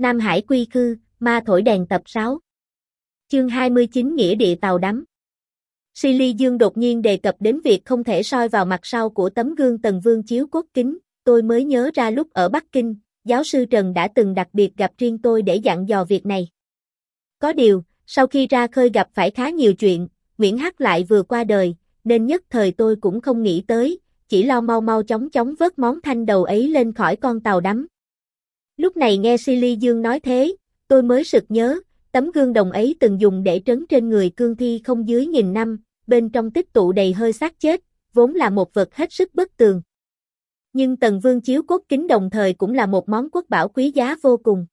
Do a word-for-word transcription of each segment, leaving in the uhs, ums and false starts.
Nam Hải quy khư, ma thổi đèn tập sáu. Chương hai mươi chín Nghĩa địa tàu đắm. Silly Dương đột nhiên đề cập đến việc không thể soi vào mặt sau của tấm gương Tần Vương chiếu cốt kính, tôi mới nhớ ra lúc ở Bắc Kinh, giáo sư Trần đã từng đặc biệt gặp riêng tôi để dặn dò việc này. Có điều, sau khi ra khơi gặp phải khá nhiều chuyện, Nguyễn Hắc lại vừa qua đời, nên nhất thời tôi cũng không nghĩ tới, chỉ lo mau mau chóng chóng vớt món thanh đầu ấy lên khỏi con tàu đắm. Lúc này nghe Silly Dương nói thế, tôi mới sực nhớ, tấm gương đồng ấy từng dùng để trấn trên người cương thi không dưới nghìn năm, bên trong tích tụ đầy hơi xác chết, vốn là một vật hết sức bất tường. Nhưng Tần Vương chiếu cốt kính đồng thời cũng là một món quốc bảo quý giá vô cùng.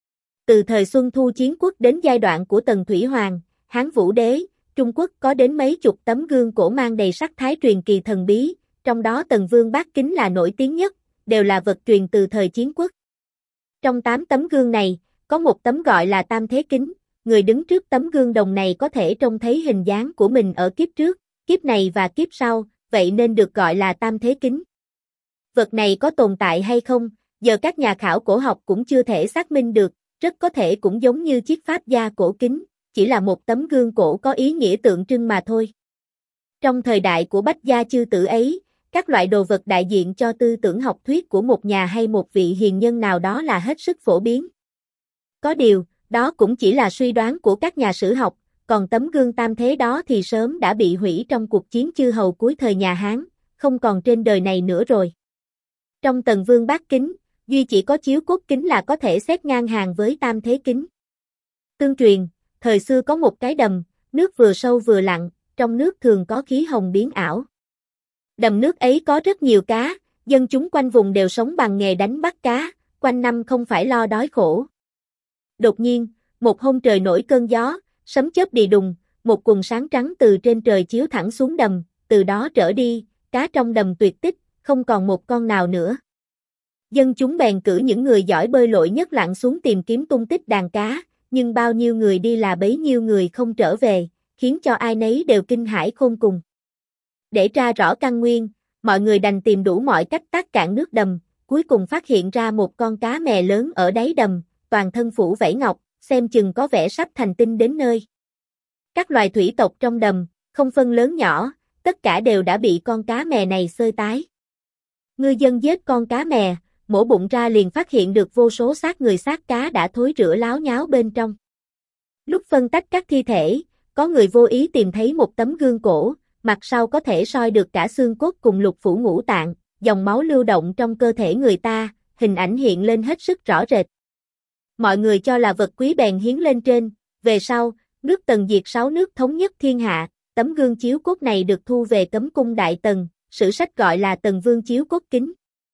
Từ thời Xuân Thu Chiến Quốc đến giai đoạn của Tần Thủy Hoàng, Hán Vũ Đế, Trung Quốc có đến mấy chục tấm gương cổ mang đầy sắc thái truyền kỳ thần bí, trong đó Tần Vương bát kính là nổi tiếng nhất, đều là vật truyền từ thời Chiến Quốc. Trong tám tấm gương này, có một tấm gọi là Tam Thế Kính, người đứng trước tấm gương đồng này có thể trông thấy hình dáng của mình ở kiếp trước, kiếp này và kiếp sau, vậy nên được gọi là Tam Thế Kính. Vật này có tồn tại hay không, giờ các nhà khảo cổ học cũng chưa thể xác minh được, rất có thể cũng giống như chiếc pháp gia cổ kính, chỉ là một tấm gương cổ có ý nghĩa tượng trưng mà thôi. Trong thời đại của Bách gia chư tử ấy, các loại đồ vật đại diện cho tư tưởng học thuyết của một nhà hay một vị hiền nhân nào đó là hết sức phổ biến. Có điều, đó cũng chỉ là suy đoán của các nhà sử học, còn tấm gương tam thế đó thì sớm đã bị hủy trong cuộc chiến chư hầu cuối thời nhà Hán, không còn trên đời này nữa rồi. Trong Tần Vương bát kính, duy chỉ có chiếu cốt kính là có thể xếp ngang hàng với tam thế kính. Tương truyền, thời xưa có một cái đầm, nước vừa sâu vừa lặng, trong nước thường có khí hồng biến ảo. Đầm nước ấy có rất nhiều cá, dân chúng quanh vùng đều sống bằng nghề đánh bắt cá, quanh năm không phải lo đói khổ. Đột nhiên, một hôm trời nổi cơn gió, sấm chớp đì đùng, một quần sáng trắng từ trên trời chiếu thẳng xuống đầm, từ đó trở đi, cá trong đầm tuyệt tích, không còn một con nào nữa. Dân chúng bèn cử những người giỏi bơi lội nhất lặn xuống tìm kiếm tung tích đàn cá, nhưng bao nhiêu người đi là bấy nhiêu người không trở về, khiến cho ai nấy đều kinh hãi khôn cùng. Để tra rõ căn nguyên, mọi người đành tìm đủ mọi cách tát cạn nước đầm, cuối cùng phát hiện ra một con cá mè lớn ở đáy đầm, toàn thân phủ vảy ngọc, xem chừng có vẻ sắp thành tinh đến nơi. Các loài thủy tộc trong đầm, không phân lớn nhỏ, tất cả đều đã bị con cá mè này xơi tái. Ngư dân giết con cá mè, mổ bụng ra liền phát hiện được vô số xác người xác cá đã thối rữa láo nháo bên trong. Lúc phân tách các thi thể, có người vô ý tìm thấy một tấm gương cổ, mặt sau có thể soi được cả xương cốt cùng lục phủ ngũ tạng, dòng máu lưu động trong cơ thể người ta, hình ảnh hiện lên hết sức rõ rệt. Mọi người cho là vật quý bèn hiến lên trên, về sau, nước Tần diệt sáu nước thống nhất thiên hạ, tấm gương chiếu cốt này được thu về cấm cung Đại Tần, sử sách gọi là Tần Vương chiếu cốt kính.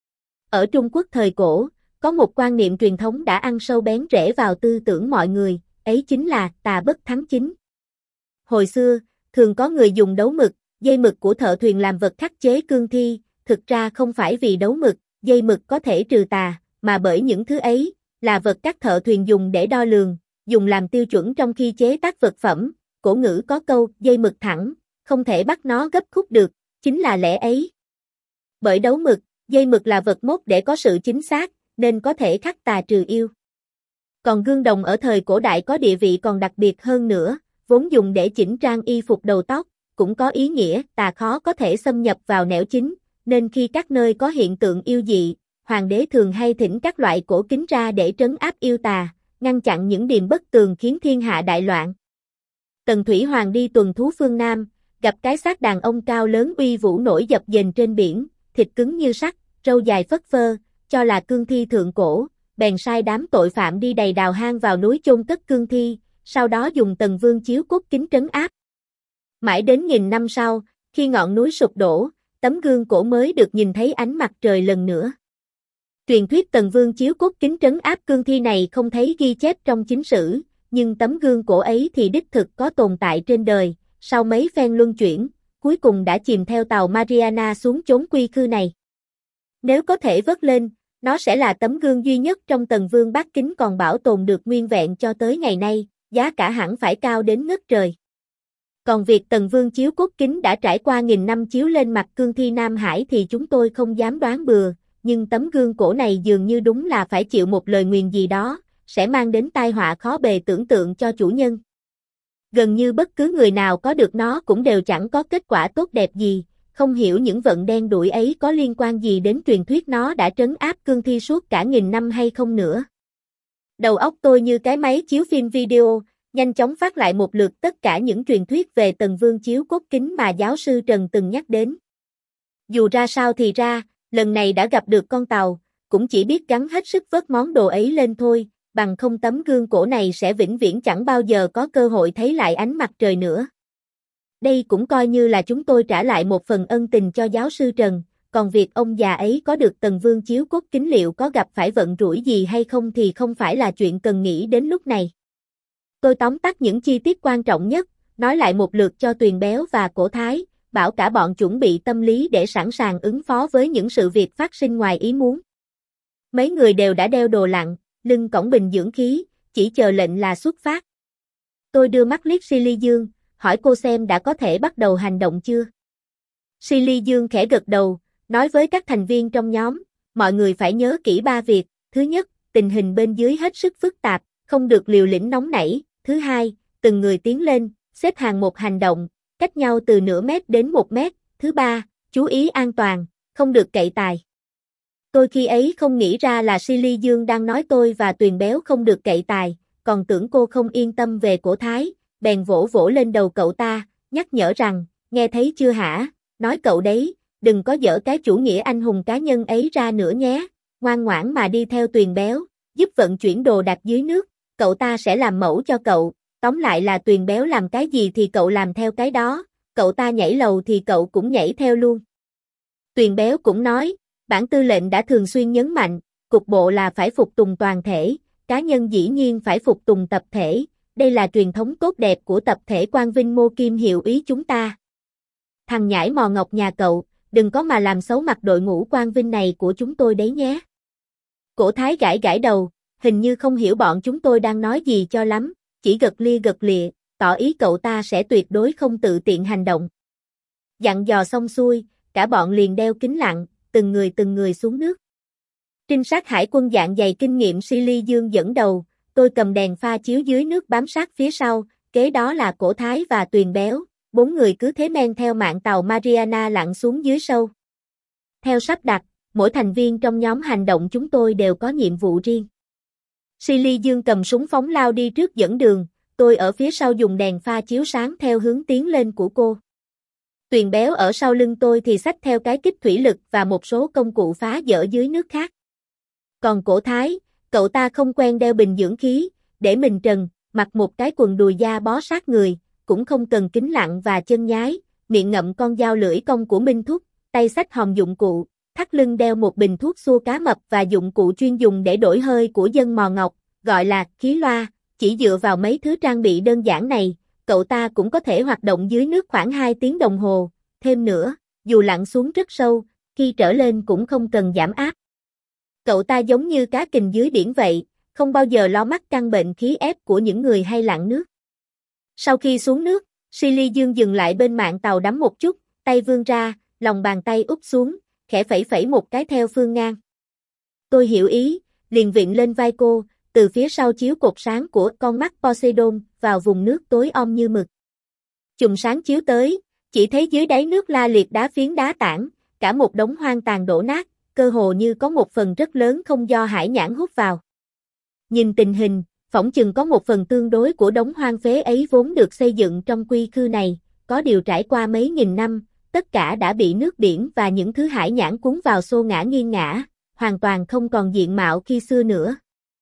Ở Trung Quốc thời cổ, có một quan niệm truyền thống đã ăn sâu bén rễ vào tư tưởng mọi người, ấy chính là tà bất thắng chính. Hồi xưa, thường có người dùng đấu mực, dây mực của thợ thuyền làm vật khắc chế cương thi, thực ra không phải vì đấu mực, dây mực có thể trừ tà, mà bởi những thứ ấy là vật các thợ thuyền dùng để đo lường, dùng làm tiêu chuẩn trong khi chế tác vật phẩm. Cổ ngữ có câu dây mực thẳng, không thể bắt nó gấp khúc được, chính là lẽ ấy. Bởi đấu mực, dây mực là vật mốt để có sự chính xác, nên có thể khắc tà trừ yêu. Còn gương đồng ở thời cổ đại có địa vị còn đặc biệt hơn nữa, vốn dùng để chỉnh trang y phục đầu tóc, cũng có ý nghĩa tà khó có thể xâm nhập vào nẻo chính, nên khi các nơi có hiện tượng yêu dị, hoàng đế thường hay thỉnh các loại cổ kính ra để trấn áp yêu tà, ngăn chặn những điềm bất tường khiến thiên hạ đại loạn. Tần Thủy Hoàng đi tuần thú phương Nam, gặp cái xác đàn ông cao lớn uy vũ nổi dập dềnh trên biển, thịt cứng như sắt, râu dài phất phơ, cho là cương thi thượng cổ, bèn sai đám tội phạm đi đầy đào hang vào núi chôn cất cương thi, sau đó dùng Tần Vương chiếu cốt kính trấn áp. Mãi đến nghìn năm sau, khi ngọn núi sụp đổ, tấm gương cổ mới được nhìn thấy ánh mặt trời lần nữa. Truyền thuyết Tần Vương chiếu cốt kính trấn áp cương thi này không thấy ghi chép trong chính sử, nhưng tấm gương cổ ấy thì đích thực có tồn tại trên đời, sau mấy phen luân chuyển, cuối cùng đã chìm theo tàu Mariana xuống chốn quy khư này. Nếu có thể vớt lên, nó sẽ là tấm gương duy nhất trong Tần Vương bát kính còn bảo tồn được nguyên vẹn cho tới ngày nay, giá cả hẳn phải cao đến ngất trời. Còn việc Tần Vương chiếu cốt kính đã trải qua nghìn năm chiếu lên mặt cương thi Nam Hải thì chúng tôi không dám đoán bừa, nhưng tấm gương cổ này dường như đúng là phải chịu một lời nguyền gì đó, sẽ mang đến tai họa khó bề tưởng tượng cho chủ nhân. Gần như bất cứ người nào có được nó cũng đều chẳng có kết quả tốt đẹp gì, không hiểu những vận đen đuổi ấy có liên quan gì đến truyền thuyết nó đã trấn áp cương thi suốt cả nghìn năm hay không nữa. Đầu óc tôi như cái máy chiếu phim video, nhanh chóng phát lại một lượt tất cả những truyền thuyết về Tần Vương chiếu cốt kính mà giáo sư Trần từng nhắc đến. Dù ra sao thì ra, lần này đã gặp được con tàu, cũng chỉ biết gắng hết sức vớt món đồ ấy lên thôi, bằng không tấm gương cổ này sẽ vĩnh viễn chẳng bao giờ có cơ hội thấy lại ánh mặt trời nữa. Đây cũng coi như là chúng tôi trả lại một phần ân tình cho giáo sư Trần, còn việc ông già ấy có được Tần Vương chiếu cốt kính liệu có gặp phải vận rủi gì hay không thì không phải là chuyện cần nghĩ đến lúc này. Tôi tóm tắt những chi tiết quan trọng nhất, nói lại một lượt cho Tuyền Béo và Cổ Thái, bảo cả bọn chuẩn bị tâm lý để sẵn sàng ứng phó với những sự việc phát sinh ngoài ý muốn. Mấy người đều đã đeo đồ lặn, lưng cõng bình dưỡng khí, chỉ chờ lệnh là xuất phát. Tôi đưa mắt liếc Silly Dương, hỏi cô xem đã có thể bắt đầu hành động chưa. Silly Dương khẽ gật đầu, nói với các thành viên trong nhóm, mọi người phải nhớ kỹ ba việc. Thứ nhất, tình hình bên dưới hết sức phức tạp, không được liều lĩnh nóng nảy. Thứ hai, từng người tiến lên, xếp hàng một hành động, cách nhau từ nửa mét đến một mét. Thứ ba, chú ý an toàn, không được cậy tài. Tôi khi ấy không nghĩ ra là Silly Dương đang nói tôi và Tuyền Béo không được cậy tài, còn tưởng cô không yên tâm về Cổ Thái, bèn vỗ vỗ lên đầu cậu ta, nhắc nhở rằng, nghe thấy chưa hả, nói cậu đấy, đừng có dở cái chủ nghĩa anh hùng cá nhân ấy ra nữa nhé, ngoan ngoãn mà đi theo Tuyền Béo, giúp vận chuyển đồ đạc dưới nước, cậu ta sẽ làm mẫu cho cậu, tóm lại là Tuyền Béo làm cái gì thì cậu làm theo cái đó, cậu ta nhảy lầu thì cậu cũng nhảy theo luôn. Tuyền Béo cũng nói, bản tư lệnh đã thường xuyên nhấn mạnh, cục bộ là phải phục tùng toàn thể, cá nhân dĩ nhiên phải phục tùng tập thể, đây là truyền thống tốt đẹp của tập thể Quang Vinh Mô Kim hiệu ý chúng ta. Thằng nhãi mò ngọc nhà cậu, đừng có mà làm xấu mặt đội ngũ Quang Vinh này của chúng tôi đấy nhé. Cổ Thái gãi gãi đầu, hình như không hiểu bọn chúng tôi đang nói gì cho lắm, chỉ gật lia gật lịa, tỏ ý cậu ta sẽ tuyệt đối không tự tiện hành động. Dặn dò xong xuôi, cả bọn liền đeo kính lặn, từng người từng người xuống nước. Trinh sát hải quân dạng dày kinh nghiệm Silly Dương dẫn đầu, tôi cầm đèn pha chiếu dưới nước bám sát phía sau, kế đó là Cổ Thái và Tuyền Béo, bốn người cứ thế men theo mạn tàu Mariana lặn xuống dưới sâu. Theo sắp đặt, mỗi thành viên trong nhóm hành động chúng tôi đều có nhiệm vụ riêng. Silly Dương cầm súng phóng lao đi trước dẫn đường, tôi ở phía sau dùng đèn pha chiếu sáng theo hướng tiến lên của cô. Tuyền Béo ở sau lưng tôi thì xách theo cái kích thủy lực và một số công cụ phá dỡ dưới nước khác. Còn Cổ Thái, cậu ta không quen đeo bình dưỡng khí, để mình trần, mặc một cái quần đùi da bó sát người, cũng không cần kính lặn và chân nhái, miệng ngậm con dao lưỡi cong của Minh Thúc, tay xách hòm dụng cụ, thắt lưng đeo một bình thuốc xua cá mập và dụng cụ chuyên dùng để đổi hơi của dân mò ngọc, gọi là khí loa. Chỉ dựa vào mấy thứ trang bị đơn giản này, cậu ta cũng có thể hoạt động dưới nước khoảng hai tiếng đồng hồ, thêm nữa, dù lặn xuống rất sâu, khi trở lên cũng không cần giảm áp. Cậu ta giống như cá kình dưới biển vậy, không bao giờ lo mắc căn bệnh khí ép của những người hay lặn nước. Sau khi xuống nước, Silly Dương dừng lại bên mạn tàu đắm một chút, tay vươn ra, lòng bàn tay úp xuống, khẽ phẩy phẩy một cái theo phương ngang. Tôi hiểu ý, liền vịn lên vai cô, từ phía sau chiếu cột sáng của con mắt Poseidon vào vùng nước tối om như mực. Chùm sáng chiếu tới, chỉ thấy dưới đáy nước la liệt đá phiến đá tảng, cả một đống hoang tàn đổ nát, cơ hồ như có một phần rất lớn không do hải nhãn hút vào. Nhìn tình hình, phỏng chừng có một phần tương đối của đống hoang phế ấy vốn được xây dựng trong quy khư này, có điều trải qua mấy nghìn năm, tất cả đã bị nước biển và những thứ hải nhãn cuốn vào xô ngã nghiêng ngã, hoàn toàn không còn diện mạo khi xưa nữa.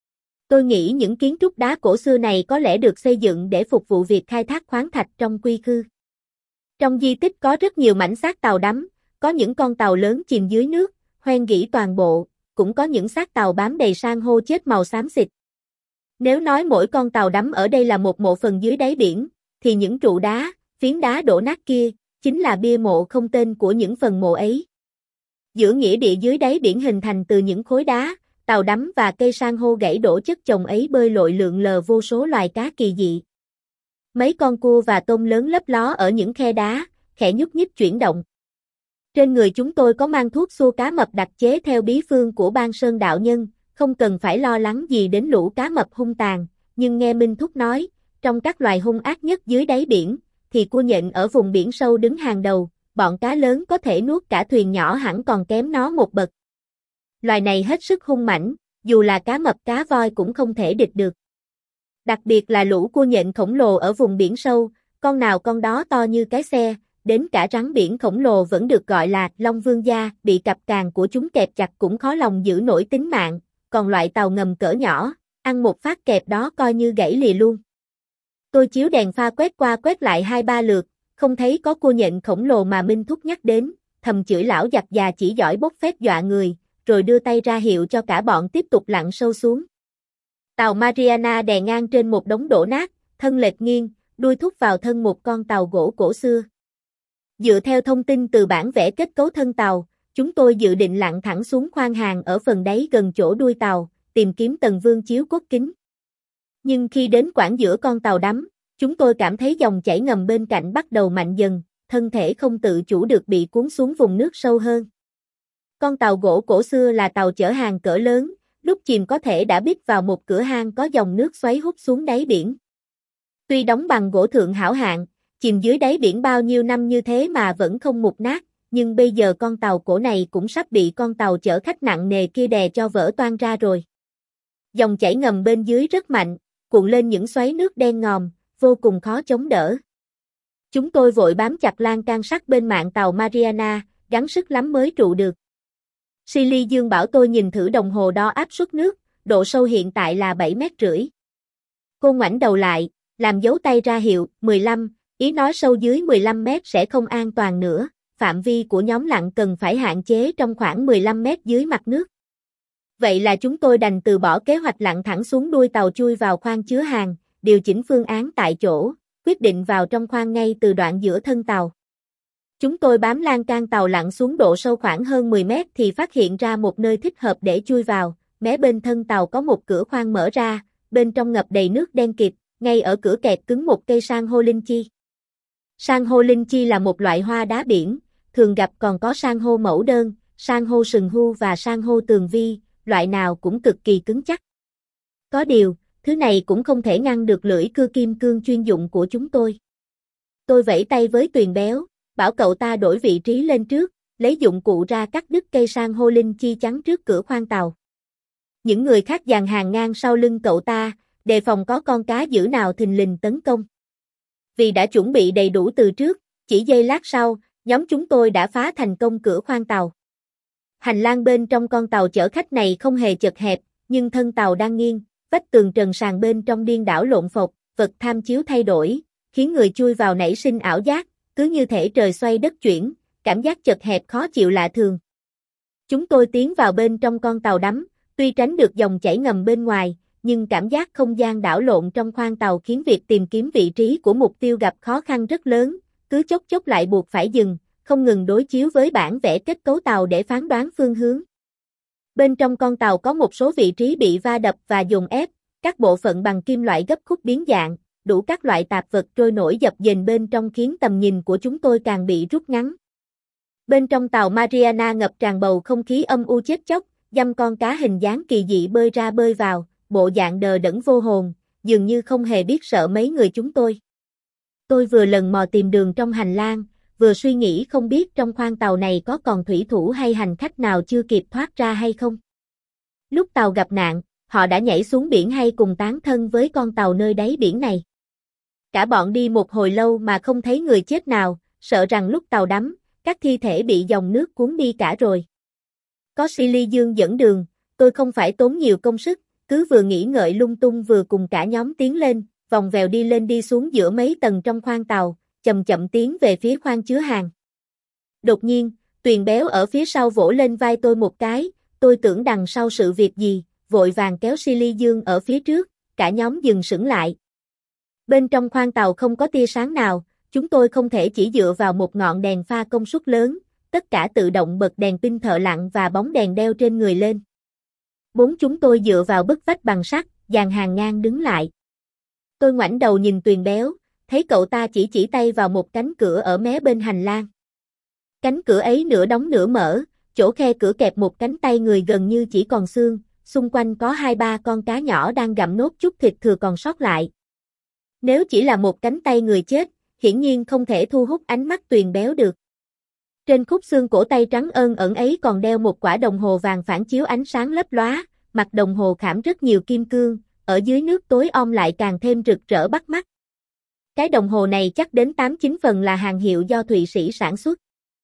Tôi nghĩ những kiến trúc đá cổ xưa này có lẽ được xây dựng để phục vụ việc khai thác khoáng thạch trong quy khư. Trong di tích có rất nhiều mảnh xác tàu đắm, có những con tàu lớn chìm dưới nước, hoen gỉ toàn bộ, cũng có những xác tàu bám đầy san hô chết màu xám xịt. Nếu nói mỗi con tàu đắm ở đây là một mộ phần dưới đáy biển, thì những trụ đá, phiến đá đổ nát kia, chính là bia mộ không tên của những phần mộ ấy. Giữa nghĩa địa dưới đáy biển hình thành từ những khối đá, tàu đắm và cây san hô gãy đổ chất chồng ấy bơi lội lượn lờ vô số loài cá kỳ dị. Mấy con cua và tôm lớn lấp ló ở những khe đá, khẽ nhúc nhích chuyển động. Trên người chúng tôi có mang thuốc xua cá mập đặc chế theo bí phương của Ban Sơn đạo nhân, không cần phải lo lắng gì đến lũ cá mập hung tàn, nhưng nghe Minh Thúc nói, trong các loài hung ác nhất dưới đáy biển, thì cua nhện ở vùng biển sâu đứng hàng đầu, bọn cá lớn có thể nuốt cả thuyền nhỏ hẳn còn kém nó một bậc. Loài này hết sức hung mãnh, dù là cá mập cá voi cũng không thể địch được. Đặc biệt là lũ cua nhện khổng lồ ở vùng biển sâu, con nào con đó to như cái xe, đến cả rắn biển khổng lồ vẫn được gọi là Long Vương gia, bị cặp càng của chúng kẹp chặt cũng khó lòng giữ nổi tính mạng, còn loại tàu ngầm cỡ nhỏ, ăn một phát kẹp đó coi như gãy lìa luôn. Tôi chiếu đèn pha quét qua quét lại hai ba lượt, không thấy có cua nhện khổng lồ mà Minh Thúc nhắc đến, thầm chửi lão giặc già chỉ giỏi bốc phét dọa người, rồi đưa tay ra hiệu cho cả bọn tiếp tục lặn sâu xuống. Tàu Mariana đè ngang trên một đống đổ nát, thân lệch nghiêng, đuôi thúc vào thân một con tàu gỗ cổ xưa. Dựa theo thông tin từ bản vẽ kết cấu thân tàu, chúng tôi dự định lặn thẳng xuống khoang hàng ở phần đáy gần chỗ đuôi tàu, tìm kiếm tầng vương chiếu cốt kính. Nhưng khi đến quãng giữa con tàu đắm, chúng tôi cảm thấy dòng chảy ngầm bên cạnh bắt đầu mạnh dần, thân thể không tự chủ được bị cuốn xuống vùng nước sâu hơn. Con tàu gỗ cổ xưa là tàu chở hàng cỡ lớn, lúc chìm có thể đã bít vào một cửa hang có dòng nước xoáy hút xuống đáy biển. Tuy đóng bằng gỗ thượng hảo hạng, chìm dưới đáy biển bao nhiêu năm như thế mà vẫn không mục nát, nhưng bây giờ con tàu cổ này cũng sắp bị con tàu chở khách nặng nề kia đè cho vỡ toang ra rồi. Dòng chảy ngầm bên dưới rất mạnh, cuộn lên những xoáy nước đen ngòm, vô cùng khó chống đỡ. Chúng tôi vội bám chặt lan can sắt bên mạn tàu Mariana, gắng sức lắm mới trụ được. Silly Dương bảo tôi nhìn thử đồng hồ đo áp suất nước, độ sâu hiện tại là bảy mét rưỡi. Cô ngoảnh đầu lại, làm dấu tay ra hiệu, mười lăm, ý nói sâu dưới mười lăm mét sẽ không an toàn nữa, phạm vi của nhóm lặn cần phải hạn chế trong khoảng mười lăm mét dưới mặt nước. Vậy là chúng tôi đành từ bỏ kế hoạch lặn thẳng xuống đuôi tàu chui vào khoang chứa hàng, điều chỉnh phương án tại chỗ, quyết định vào trong khoang ngay từ đoạn giữa thân tàu. Chúng tôi bám lan can tàu lặn xuống độ sâu khoảng hơn mười mét thì phát hiện ra một nơi thích hợp để chui vào, mé bên thân tàu có một cửa khoang mở ra, bên trong ngập đầy nước đen kịt, ngay ở cửa kẹt cứng một cây san hô linh chi. San hô linh chi là một loại hoa đá biển, thường gặp còn có san hô mẫu đơn, san hô sừng hu và san hô tường vi, loại nào cũng cực kỳ cứng chắc. Có điều, thứ này cũng không thể ngăn được lưỡi cưa kim cương chuyên dụng của chúng tôi. Tôi vẫy tay với Tuyền Béo, bảo cậu ta đổi vị trí lên trước, lấy dụng cụ ra cắt đứt cây san hô linh chi chắn trước cửa khoang tàu. Những người khác dàn hàng ngang sau lưng cậu ta, đề phòng có con cá dữ nào thình lình tấn công. Vì đã chuẩn bị đầy đủ từ trước, chỉ giây lát sau, nhóm chúng tôi đã phá thành công cửa khoang tàu. Hành lang bên trong con tàu chở khách này không hề chật hẹp, nhưng thân tàu đang nghiêng, vách tường trần sàn bên trong điên đảo lộn phột, vật tham chiếu thay đổi, khiến người chui vào nảy sinh ảo giác, cứ như thể trời xoay đất chuyển, cảm giác chật hẹp khó chịu lạ thường. Chúng tôi tiến vào bên trong con tàu đắm, tuy tránh được dòng chảy ngầm bên ngoài, nhưng cảm giác không gian đảo lộn trong khoang tàu khiến việc tìm kiếm vị trí của mục tiêu gặp khó khăn rất lớn, cứ chốc chốc lại buộc phải dừng, không ngừng đối chiếu với bản vẽ kết cấu tàu để phán đoán phương hướng. Bên trong con tàu có một số vị trí bị va đập và dồn ép, các bộ phận bằng kim loại gấp khúc biến dạng, đủ các loại tạp vật trôi nổi dập dềnh bên trong khiến tầm nhìn của chúng tôi càng bị rút ngắn. Bên trong tàu Mariana ngập tràn bầu không khí âm u chết chóc, dăm con cá hình dáng kỳ dị bơi ra bơi vào, bộ dạng đờ đẫn vô hồn, dường như không hề biết sợ mấy người chúng tôi. Tôi vừa lần mò tìm đường trong hành lang, vừa suy nghĩ không biết trong khoang tàu này có còn thủy thủ hay hành khách nào chưa kịp thoát ra hay không. Lúc tàu gặp nạn, họ đã nhảy xuống biển hay cùng tán thân với con tàu nơi đáy biển này. Cả bọn đi một hồi lâu mà không thấy người chết nào, sợ rằng lúc tàu đắm, các thi thể bị dòng nước cuốn đi cả rồi. Có Silly Dương dẫn đường, tôi không phải tốn nhiều công sức, cứ vừa nghĩ ngợi lung tung vừa cùng cả nhóm tiến lên, vòng vèo đi lên đi xuống giữa mấy tầng trong khoang tàu, chậm chậm tiến về phía khoang chứa hàng. Đột nhiên, Tuyền Béo ở phía sau vỗ lên vai tôi một cái, tôi tưởng đằng sau sự việc gì, vội vàng kéo Silly Dương ở phía trước, cả nhóm dừng sững lại. Bên trong khoang tàu không có tia sáng nào, chúng tôi không thể chỉ dựa vào một ngọn đèn pha công suất lớn, tất cả tự động bật đèn pin thợ lặn và bóng đèn đeo trên người lên. Bốn chúng tôi dựa vào bức vách bằng sắt, dàn hàng ngang đứng lại. Tôi ngoảnh đầu nhìn Tuyền Béo, thấy cậu ta chỉ chỉ tay vào một cánh cửa ở mé bên hành lang. Cánh cửa ấy nửa đóng nửa mở, chỗ khe cửa kẹp một cánh tay người gần như chỉ còn xương, xung quanh có hai ba con cá nhỏ đang gặm nốt chút thịt thừa còn sót lại. Nếu chỉ là một cánh tay người chết, hiển nhiên không thể thu hút ánh mắt Tuyền Béo được. Trên khúc xương cổ tay trắng ơn ẩn ấy còn đeo một quả đồng hồ vàng phản chiếu ánh sáng lấp lóa, mặt đồng hồ khảm rất nhiều kim cương, ở dưới nước tối om lại càng thêm rực rỡ bắt mắt. Cái đồng hồ này chắc đến tám chín phần là hàng hiệu do Thụy Sĩ sản xuất.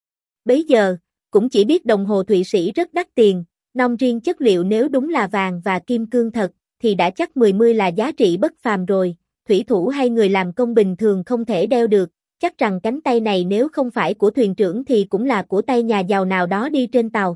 Bấy giờ, cũng chỉ biết đồng hồ Thụy Sĩ rất đắt tiền, nong riêng chất liệu nếu đúng là vàng và kim cương thật, thì đã chắc mười mươi là giá trị bất phàm rồi, thủy thủ hay người làm công bình thường không thể đeo được, chắc rằng cánh tay này nếu không phải của thuyền trưởng thì cũng là của tay nhà giàu nào đó đi trên tàu.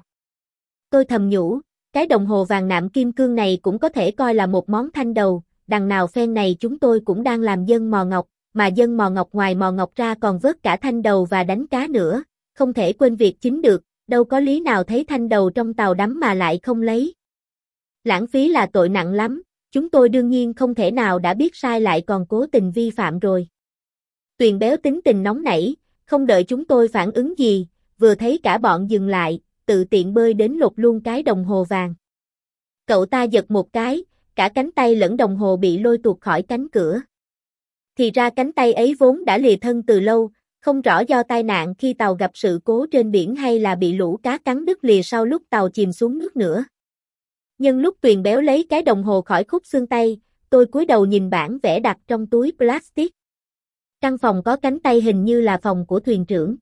Tôi thầm nhủ, cái đồng hồ vàng nạm kim cương này cũng có thể coi là một món thanh đầu, đằng nào phen này chúng tôi cũng đang làm dân mò ngọc, mà dân mò ngọc ngoài mò ngọc ra còn vớt cả thanh đầu và đánh cá nữa, không thể quên việc chính được, đâu có lý nào thấy thanh đầu trong tàu đắm mà lại không lấy. Lãng phí là tội nặng lắm, chúng tôi đương nhiên không thể nào đã biết sai lại còn cố tình vi phạm rồi. Tuyền Béo tính tình nóng nảy, không đợi chúng tôi phản ứng gì, vừa thấy cả bọn dừng lại, tự tiện bơi đến lột luôn cái đồng hồ vàng. Cậu ta giật một cái, cả cánh tay lẫn đồng hồ bị lôi tuột khỏi cánh cửa. Thì ra cánh tay ấy vốn đã lìa thân từ lâu, không rõ do tai nạn khi tàu gặp sự cố trên biển hay là bị lũ cá cắn đứt lìa sau lúc tàu chìm xuống nước nữa. Nhưng lúc Tuyền Béo lấy cái đồng hồ khỏi khúc xương tay, tôi cúi đầu nhìn bản vẽ đặt trong túi plastic. Căn phòng có cánh tay hình như là phòng của thuyền trưởng.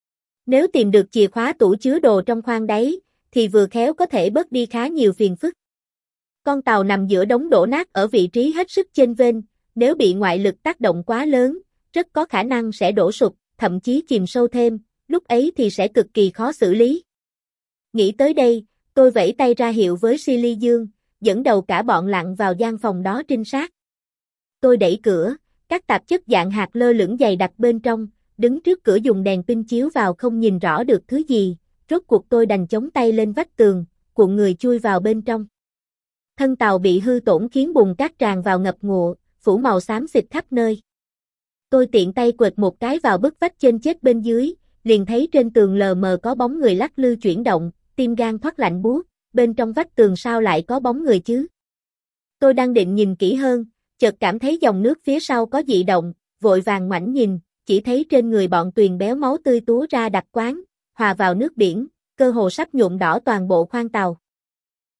Nếu tìm được chìa khóa tủ chứa đồ trong khoang đáy, thì vừa khéo có thể bớt đi khá nhiều phiền phức. Con tàu nằm giữa đống đổ nát ở vị trí hết sức chênh vênh, nếu bị ngoại lực tác động quá lớn, rất có khả năng sẽ đổ sụp, thậm chí chìm sâu thêm, lúc ấy thì sẽ cực kỳ khó xử lý. Nghĩ tới đây, tôi vẫy tay ra hiệu với Silly Dương, dẫn đầu cả bọn lặn vào gian phòng đó trinh sát. Tôi đẩy cửa, các tạp chất dạng hạt lơ lửng dày đặc bên trong, đứng trước cửa dùng đèn pin chiếu vào không nhìn rõ được thứ gì, rốt cuộc tôi đành chống tay lên vách tường, cuộn người chui vào bên trong. Thân tàu bị hư tổn khiến bùn cát tràn vào ngập ngụa, phủ màu xám xịt khắp nơi. Tôi tiện tay quệt một cái vào bức vách trên chết bên dưới, liền thấy trên tường lờ mờ có bóng người lắc lư chuyển động, tim gan thoát lạnh buốt, bên trong vách tường sao lại có bóng người chứ? Tôi đang định nhìn kỹ hơn, chợt cảm thấy dòng nước phía sau có dị động, vội vàng ngoảnh nhìn, chỉ thấy trên người bọn Tuyền Béo máu tươi túa ra đặc quán, hòa vào nước biển, cơ hồ sắp nhuộm đỏ toàn bộ khoang tàu.